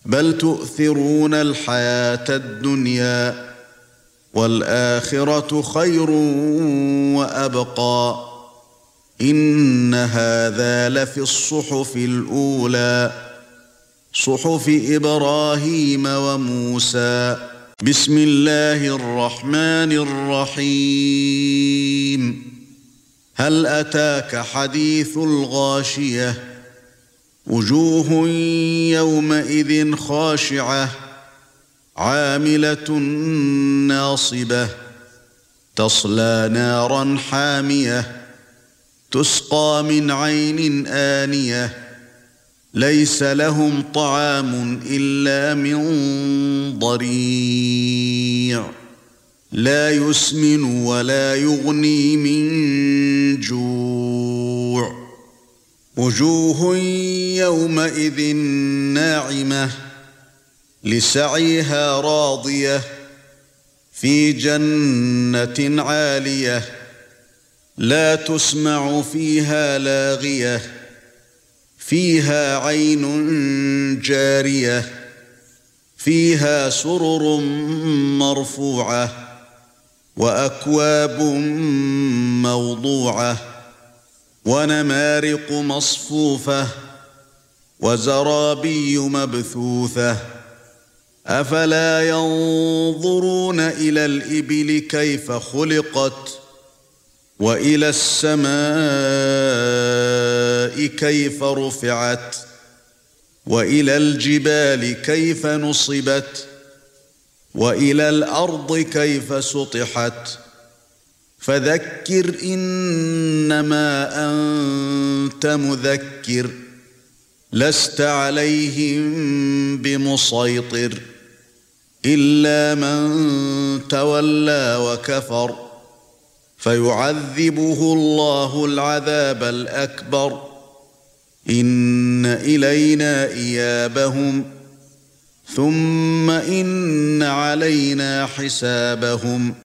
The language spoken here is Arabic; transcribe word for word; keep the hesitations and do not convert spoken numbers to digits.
بل تؤثرون الحياة الدنيا والآخرة خير وأبقى إن هذا لفي الصحف الأولى صحف إبراهيم وموسى. بسم الله الرحمن الرحيم. هل أتاك حديث الغاشية وجوه يومئذ خاشعة عاملة ناصبة تصلى نارا حامية تسقى من عين آنية ليس لهم طعام إلا من ضريع لا يسمن ولا يغني من جوع وجوه يومئذ ناعمة لسعيها راضية في جنة عالية لا تسمع فيها لاغية فيها عين جارية فيها سرر مرفوعة وأكواب موضوعة ونمارق مصفوفة وزرابي مبثوثة أفلا ينظرون إلى الإبل كيف خلقت وإلى السماء كيف رفعت وإلى الجبال كيف نصبت وإلى الأرض كيف سطحت فذكر إنما أنت مذكر لست عليهم بمسيطر إلا من تولى وكفر فيعذبه الله العذاب الأكبر إن إلينا إيابهم ثم إن علينا حسابهم.